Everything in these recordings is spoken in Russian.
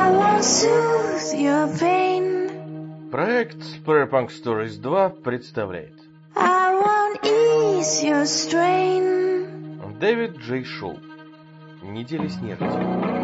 Проект Spare-Punk Stories 2 представляет Дэвид Джей Шоу. Неделя смерти.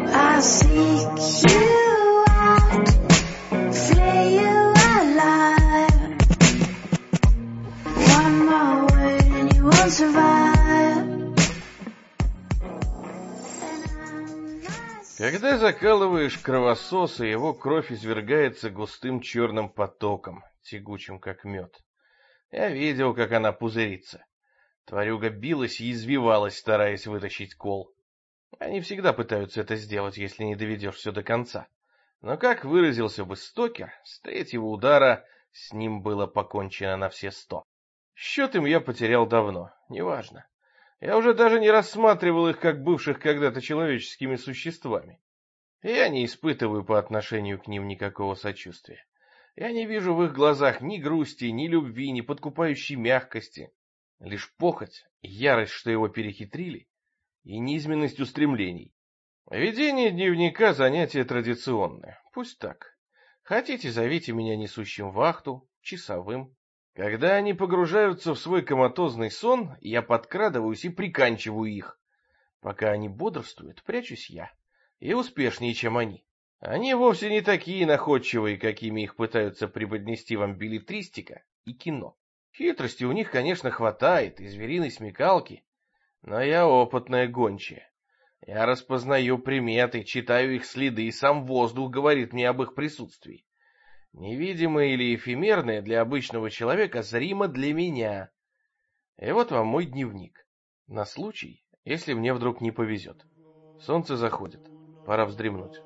Когда закалываешь кровососа, его кровь извергается густым черным потоком, тягучим как мед. Я видел, как она пузырится. Тварюга билась и извивалась, стараясь вытащить кол. Они всегда пытаются это сделать, если не доведешь все до конца. Но, как выразился бы Стокер, с третьего удара с ним было покончено на все 100. Счет им я потерял давно, неважно. Я уже даже не рассматривал их как бывших когда-то человеческими существами. Я не испытываю по отношению к ним никакого сочувствия. Я не вижу в их глазах ни грусти, ни любви, ни подкупающей мягкости. Лишь похоть, ярость, что его перехитрили, и низменность устремлений. Ведение дневника — занятие традиционное. Пусть так. Хотите, зовите меня несущим вахту, часовым. Когда они погружаются в свой коматозный сон, я подкрадываюсь и приканчиваю их. Пока они бодрствуют, прячусь я. И успешнее, чем они. Они вовсе не такие находчивые, какими их пытаются преподнести вам беллетристика и кино. Хитрости у них, конечно, хватает, и звериной смекалки, но я опытная гончая. Я распознаю приметы, читаю их следы, и сам воздух говорит мне об их присутствии. Невидимое или эфемерное для обычного человека зримо для меня. И вот вам мой дневник. На случай, если мне вдруг не повезет. Солнце заходит. Пора вздремнуть.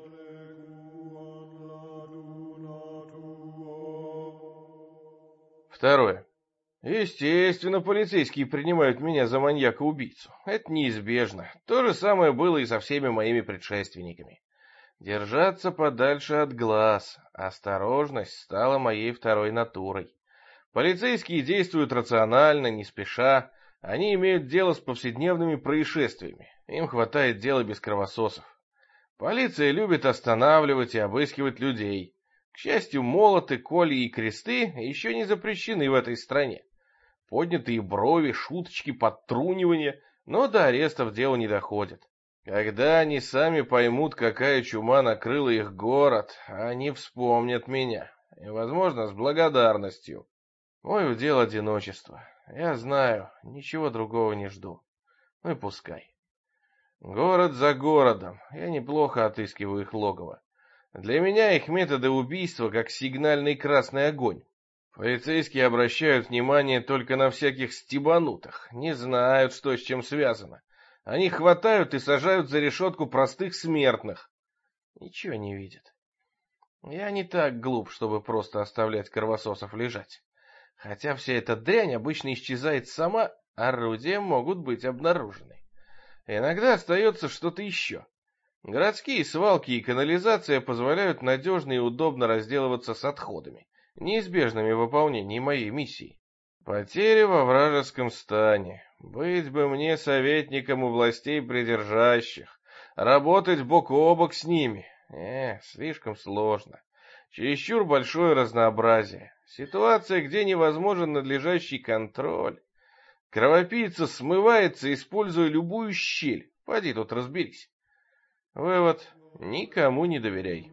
Второе. Естественно, полицейские принимают меня за маньяка-убийцу. Это неизбежно. То же самое было и со всеми моими предшественниками. Держаться подальше от глаз. Осторожность стала моей второй натурой. Полицейские действуют рационально, не спеша. Они имеют дело с повседневными происшествиями. Им хватает дела без кровососов. Полиция любит останавливать и обыскивать людей. К счастью, молоты, коли и кресты еще не запрещены в этой стране. Поднятые брови, шуточки, подтрунивания, но до арестов дело не доходит. Когда они сами поймут, какая чума накрыла их город, они вспомнят меня. И, возможно, с благодарностью. Мой удел одиночество. Я знаю, ничего другого не жду. Ну и пускай. Город за городом. Я неплохо отыскиваю их логово. Для меня их методы убийства как сигнальный красный огонь. Полицейские обращают внимание только на всяких стебанутых, не знают, что с чем связано. Они хватают и сажают за решетку простых смертных. Ничего не видят. Я не так глуп, чтобы просто оставлять кровососов лежать. Хотя вся эта дрянь обычно исчезает сама, орудия могут быть обнаружены. Иногда остается что-то еще. Городские свалки и канализация позволяют надежно и удобно разделываться с отходами, неизбежными в выполнении моей миссии. Потери во вражеском стане. Быть бы мне советником у властей придержащих, работать бок о бок с ними. Слишком сложно. Чересчур большое разнообразие. Ситуация, где невозможен надлежащий контроль. Кровопийца смывается, используя любую щель. Поди тут разберись. Вывод: никому не доверяй.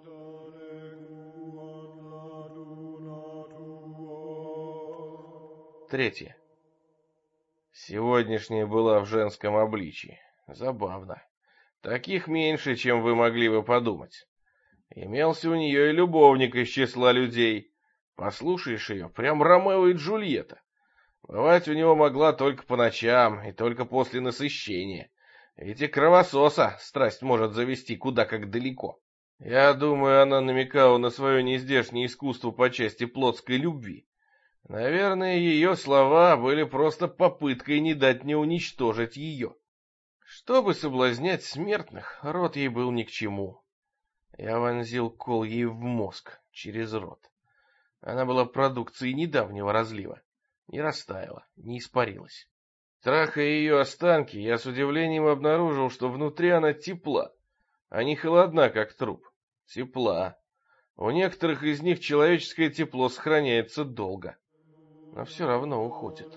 Третье. Сегодняшняя была в женском обличии. Забавно. Таких меньше, чем вы могли бы подумать. Имелся у нее и любовник из числа людей. Послушаешь ее, прям Ромео и Джульетта. Бывать у него могла только по ночам и только после насыщения. Ведь и кровососа страсть может завести куда как далеко. Я думаю, она намекала на свое нездешнее искусство по части плотской любви. Наверное, ее слова были просто попыткой не дать мне уничтожить ее. Чтобы соблазнять смертных, рот ей был ни к чему. Я вонзил кол ей в мозг через рот. Она была продукцией недавнего разлива. Не растаяла, не испарилась. Трахая ее останки, я с удивлением обнаружил, что внутри она тепла, а не холодна, как труп. тепла. У некоторых из них человеческое тепло сохраняется долго, но все равно уходит.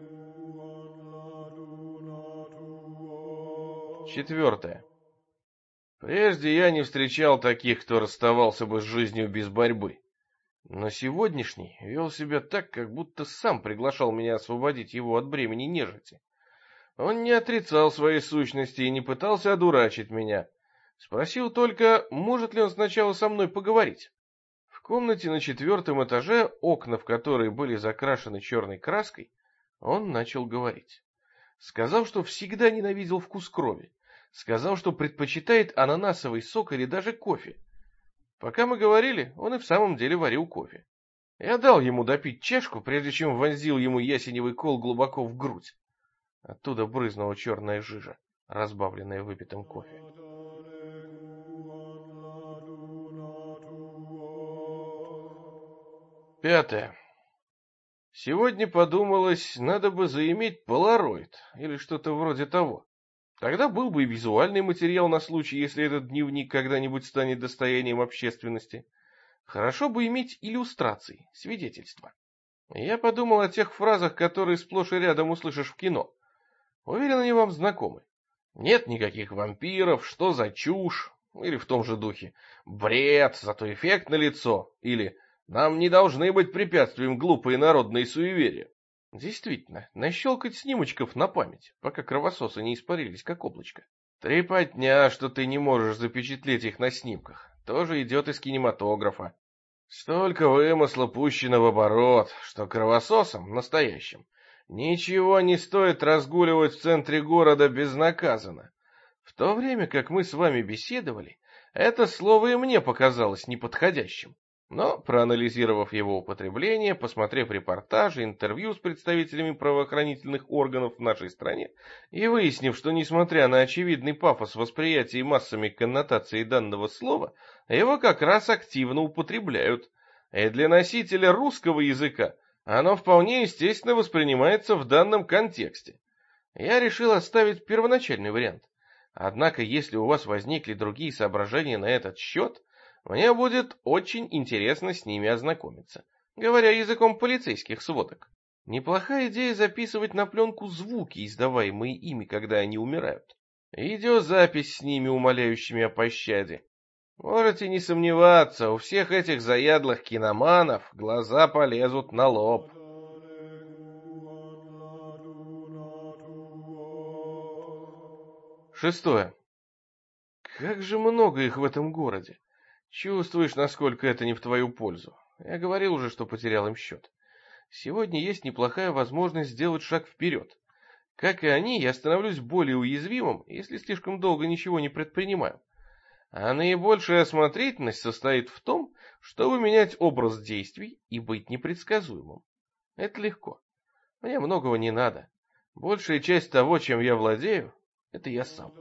4. Прежде я не встречал таких, кто расставался бы с жизнью без борьбы. Но сегодняшний вел себя так, как будто сам приглашал меня освободить его от бремени нежити. Он не отрицал своей сущности и не пытался одурачить меня. Спросил только, может ли он сначала со мной поговорить. В комнате на 4-м этаже, окна в которой были закрашены черной краской, он начал говорить. Сказал, что всегда ненавидел вкус крови. Сказал, что предпочитает ананасовый сок или даже кофе. Пока мы говорили, он и в самом деле варил кофе. Я дал ему допить чашку, прежде чем вонзил ему ясеневый кол глубоко в грудь. Оттуда брызнула черная жижа, разбавленная выпитым кофе. 5. Сегодня подумалось, надо бы заиметь полароид или что-то вроде того. Тогда был бы и визуальный материал на случай, если этот дневник когда-нибудь станет достоянием общественности. Хорошо бы иметь иллюстрации, свидетельства. Я подумал о тех фразах, которые сплошь и рядом услышишь в кино. Уверен, они вам знакомы. Нет никаких вампиров, что за чушь, или в том же духе. Бред, зато эффект налицо, или нам не должны быть препятствием глупые народные суеверия. Действительно, нащелкать снимочков на память, пока кровососы не испарились, как облачко. Трепотня, что ты не можешь запечатлеть их на снимках, тоже идет из кинематографа. Столько вымысла пущено в оборот, что кровососам, настоящим, ничего не стоит разгуливать в центре города безнаказанно. В то время, как мы с вами беседовали, это слово и мне показалось неподходящим. Но, проанализировав его употребление, посмотрев репортажи, интервью с представителями правоохранительных органов в нашей стране и выяснив, что, несмотря на очевидный пафос восприятия массами коннотаций данного слова, его как раз активно употребляют. И для носителя русского языка оно вполне естественно воспринимается в данном контексте. Я решил оставить первоначальный вариант. Однако, если у вас возникли другие соображения на этот счет, мне будет очень интересно с ними ознакомиться, говоря языком полицейских сводок. Неплохая идея записывать на пленку звуки, издаваемые ими, когда они умирают. Видеозапись с ними, умоляющими о пощаде. Можете не сомневаться, у всех этих заядлых киноманов глаза полезут на лоб. 6. Как же много их в этом городе. Чувствуешь, насколько это не в твою пользу. Я говорил уже, что потерял им счет. Сегодня есть неплохая возможность сделать шаг вперед. Как и они, я становлюсь более уязвимым, если слишком долго ничего не предпринимаю. А наибольшая осмотрительность состоит в том, чтобы менять образ действий и быть непредсказуемым. Это легко. Мне многого не надо. Большая часть того, чем я владею, это я сам.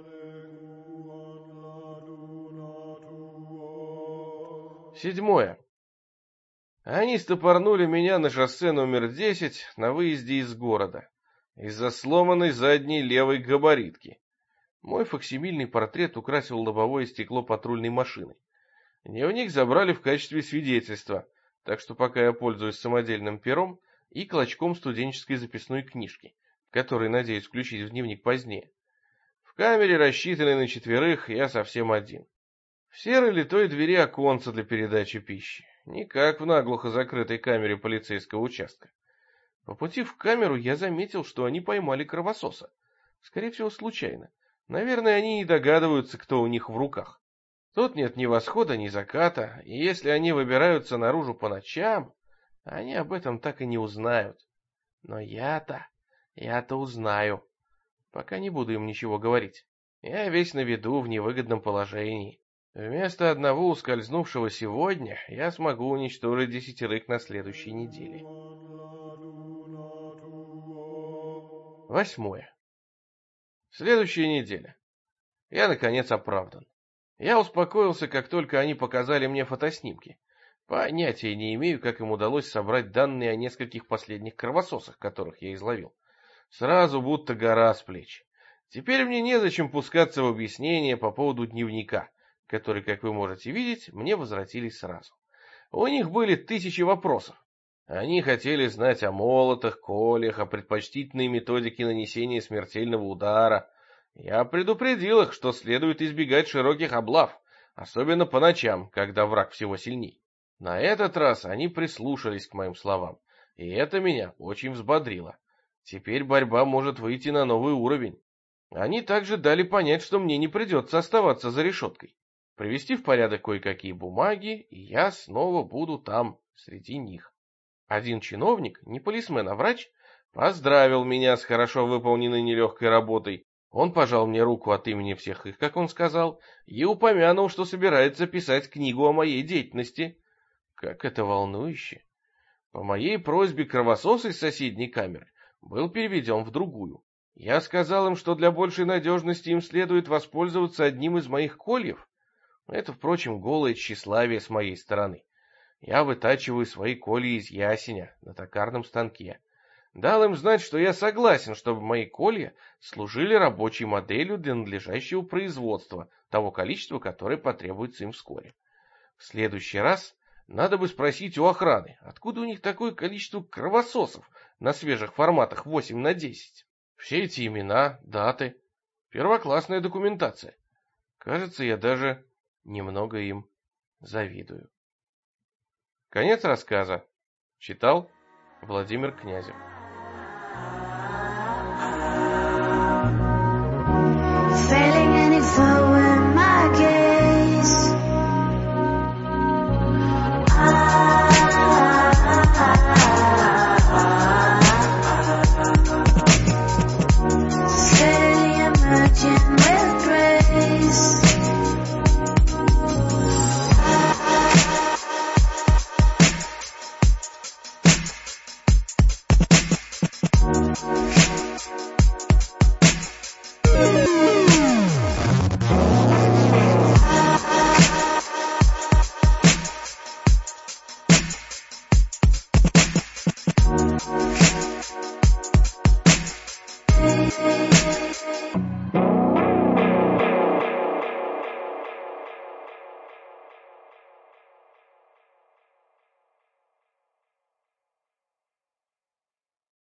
7. Они стопорнули меня на шоссе номер 10 на выезде из города из-за сломанной задней левой габаритки. Мой факсимильный портрет украсил лобовое стекло патрульной машины. Дневник забрали в качестве свидетельства, так что пока я пользуюсь самодельным пером и клочком студенческой записной книжки, который надеюсь включить в дневник позднее. В камере, рассчитанной на 4, я совсем один. В серой литой двери оконца для передачи пищи, не как в наглухо закрытой камере полицейского участка. По пути в камеру я заметил, что они поймали кровососа. Скорее всего, случайно. Наверное, они не догадываются, кто у них в руках. Тут нет ни восхода, ни заката, и если они выбираются наружу по ночам, они об этом так и не узнают. Но я-то узнаю. Пока не буду им ничего говорить. Я весь на виду, в невыгодном положении. Вместо одного ускользнувшего сегодня я смогу уничтожить 10 на следующей неделе. 8. Следующая неделя. Я, наконец, оправдан. Я успокоился, как только они показали мне фотоснимки. Понятия не имею, как им удалось собрать данные о нескольких последних кровососах, которых я изловил. Сразу будто гора с плеч. Теперь мне незачем пускаться в объяснения по поводу дневника, которые, как вы можете видеть, мне возвратились сразу. У них были тысячи вопросов. Они хотели знать о молотах, кольях, о предпочтительной методике нанесения смертельного удара. Я предупредил их, что следует избегать широких облав, особенно по ночам, когда враг всего сильней. На этот раз они прислушались к моим словам, и это меня очень взбодрило. Теперь борьба может выйти на новый уровень. Они также дали понять, что мне не придется оставаться за решеткой. Привести в порядок кое-какие бумаги, и я снова буду там, среди них. Один чиновник, не полисмен, а врач, поздравил меня с хорошо выполненной нелегкой работой. Он пожал мне руку от имени всех их, как он сказал, и упомянул, что собирается писать книгу о моей деятельности. Как это волнующе! По моей просьбе кровосос из соседней камеры был переведен в другую. Я сказал им, что для большей надежности им следует воспользоваться одним из моих кольев. Это, впрочем, голое тщеславие с моей стороны. Я вытачиваю свои колья из ясеня на токарном станке. Дал им знать, что я согласен, чтобы мои колья служили рабочей моделью для надлежащего производства, того количества, которое потребуется им вскоре. В следующий раз надо бы спросить у охраны, откуда у них такое количество кровососов на свежих форматах 8×10. Все эти имена, даты, первоклассная документация. Кажется, я даже немного им завидую. Конец рассказа. Читал Владимир Князев. Failing any flow in my gaze. Steadily emerging with grace.